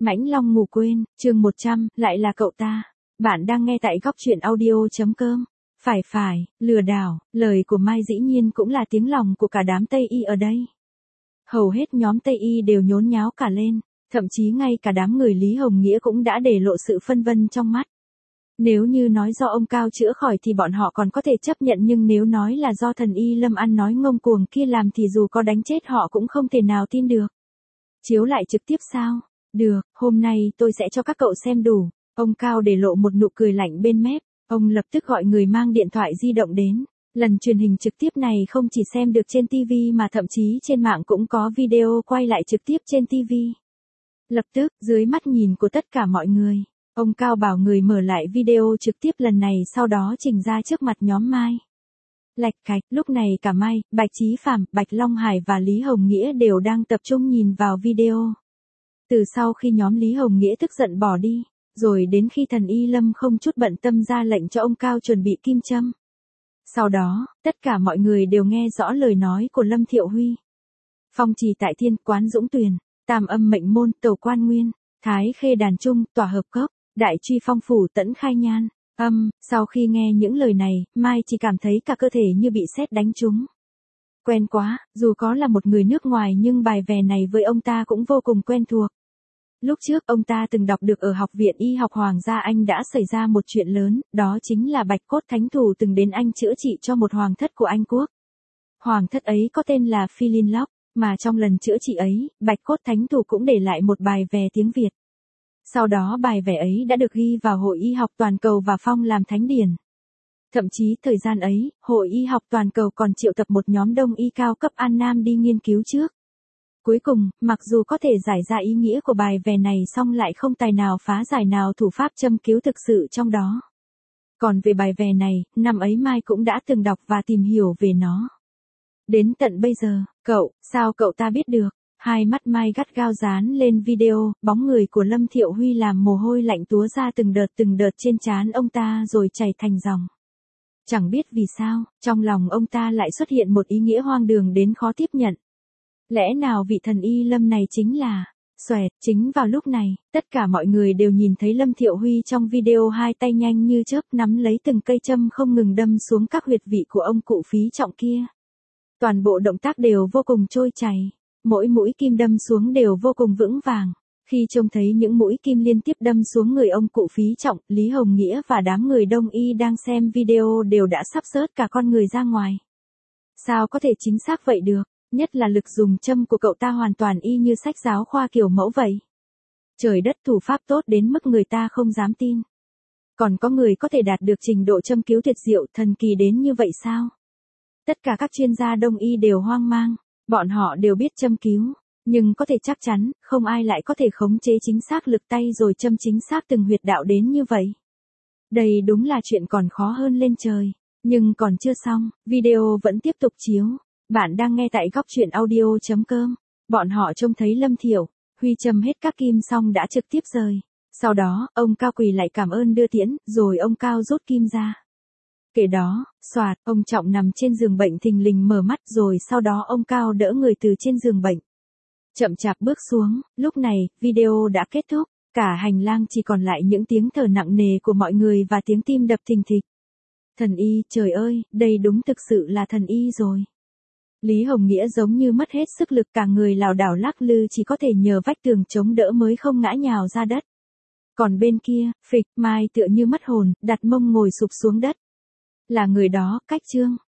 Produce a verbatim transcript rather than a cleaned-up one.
Mãnh Long ngủ quên, chương một trăm, lại là cậu ta. Bạn đang nghe tại góc truyện audio.com. Phải phải, lừa đảo, lời của Mai dĩ nhiên cũng là tiếng lòng của cả đám Tây Y ở đây. Hầu hết nhóm Tây Y đều nhốn nháo cả lên, thậm chí ngay cả đám người Lý Hồng Nghĩa cũng đã để lộ sự phân vân trong mắt. Nếu như nói do ông Cao chữa khỏi thì bọn họ còn có thể chấp nhận, nhưng nếu nói là do thần Y Lâm ăn nói ngông cuồng kia làm thì dù có đánh chết họ cũng không thể nào tin được. Chiếu lại trực tiếp sao? Được, hôm nay tôi sẽ cho các cậu xem đủ. Ông Cao để lộ một nụ cười lạnh bên mép, ông lập tức gọi người mang điện thoại di động đến. Lần truyền hình trực tiếp này không chỉ xem được trên ti vi mà thậm chí trên mạng cũng có video quay lại trực tiếp trên ti vi. Lập tức, dưới mắt nhìn của tất cả mọi người, ông Cao bảo người mở lại video trực tiếp lần này, sau đó trình ra trước mặt nhóm Mai. Lạch cạch, lúc này cả Mai, Bạch Chí Phạm, Bạch Long Hải và Lý Hồng Nghĩa đều đang tập trung nhìn vào video. Từ sau khi nhóm Lý Hồng Nghĩa tức giận bỏ đi, rồi đến khi thần Y Lâm không chút bận tâm ra lệnh cho ông Cao chuẩn bị kim châm. Sau đó, tất cả mọi người đều nghe rõ lời nói của Lâm Thiệu Huy. Phong trì tại Thiên, Quán Dũng Tuyền, Tam Âm Mệnh Môn, Tầu Quan Nguyên, Thái Khê Đàn Trung, Tỏa Hợp Cốc, Đại Truy Phong Phủ, Tẫn Khai Nhan. Âm, sau khi nghe những lời này, Mai chỉ cảm thấy cả cơ thể như bị sét đánh trúng. Quen quá, dù có là một người nước ngoài nhưng bài vè này với ông ta cũng vô cùng quen thuộc. Lúc trước ông ta từng đọc được ở Học viện Y học Hoàng gia Anh đã xảy ra một chuyện lớn, đó chính là Bạch Cốt Thánh Thủ từng đến Anh chữa trị cho một hoàng thất của Anh quốc. Hoàng thất ấy có tên là Philin Locke, mà trong lần chữa trị ấy, Bạch Cốt Thánh Thủ cũng để lại một bài vè tiếng Việt. Sau đó bài vẽ ấy đã được ghi vào Hội Y học Toàn cầu và phong làm thánh điển. Thậm chí thời gian ấy, Hội Y học Toàn cầu còn triệu tập một nhóm đông y cao cấp An Nam đi nghiên cứu trước. Cuối cùng, mặc dù có thể giải ra ý nghĩa của bài vẽ này song lại không tài nào phá giải nào thủ pháp châm cứu thực sự trong đó. Còn về bài vẽ này, năm ấy Mai cũng đã từng đọc và tìm hiểu về nó. Đến tận bây giờ, cậu, sao cậu ta biết được? Hai mắt Mai gắt gao dán lên video, bóng người của Lâm Thiệu Huy làm mồ hôi lạnh túa ra từng đợt từng đợt trên trán ông ta rồi chảy thành dòng. Chẳng biết vì sao, trong lòng ông ta lại xuất hiện một ý nghĩa hoang đường đến khó tiếp nhận. Lẽ nào vị thần Y Lâm này chính là... Xoẹt, chính vào lúc này, tất cả mọi người đều nhìn thấy Lâm Thiệu Huy trong video hai tay nhanh như chớp nắm lấy từng cây châm không ngừng đâm xuống các huyệt vị của ông cụ Phí Trọng kia. Toàn bộ động tác đều vô cùng trôi chảy. Mỗi mũi kim đâm xuống đều vô cùng vững vàng. Khi trông thấy những mũi kim liên tiếp đâm xuống người ông cụ Phí Trọng, Lý Hồng Nghĩa và đám người đông y đang xem video đều đã sắp rớt cả con người ra ngoài. Sao có thể chính xác vậy được, nhất là lực dùng châm của cậu ta hoàn toàn y như sách giáo khoa kiểu mẫu vậy. Trời đất, thủ pháp tốt đến mức người ta không dám tin. Còn có người có thể đạt được trình độ châm cứu tuyệt diệu thần kỳ đến như vậy sao? Tất cả các chuyên gia đông y đều hoang mang. Bọn họ đều biết châm cứu, nhưng có thể chắc chắn, không ai lại có thể khống chế chính xác lực tay rồi châm chính xác từng huyệt đạo đến như vậy. Đây đúng là chuyện còn khó hơn lên trời. Nhưng còn chưa xong, video vẫn tiếp tục chiếu. Bạn đang nghe tại góc truyện audio.com. Bọn họ trông thấy Lâm Thiệu Huy châm hết các kim xong đã trực tiếp rời. Sau đó, ông Cao quỳ lại cảm ơn đưa tiễn, rồi ông Cao rút kim ra. Kể đó, xoạt, ông Trọng nằm trên giường bệnh thình lình mở mắt rồi sau đó ông Cao đỡ người từ trên giường bệnh. Chậm chạp bước xuống, lúc này, video đã kết thúc, cả hành lang chỉ còn lại những tiếng thở nặng nề của mọi người và tiếng tim đập thình thịch. Thần Y, trời ơi, đây đúng thực sự là thần Y rồi. Lý Hồng Nghĩa giống như mất hết sức lực, cả người lảo đảo lắc lư chỉ có thể nhờ vách tường chống đỡ mới không ngã nhào ra đất. Còn bên kia, phịch, Mai tựa như mất hồn, đặt mông ngồi sụp xuống đất. Là người đó, Cách Trương.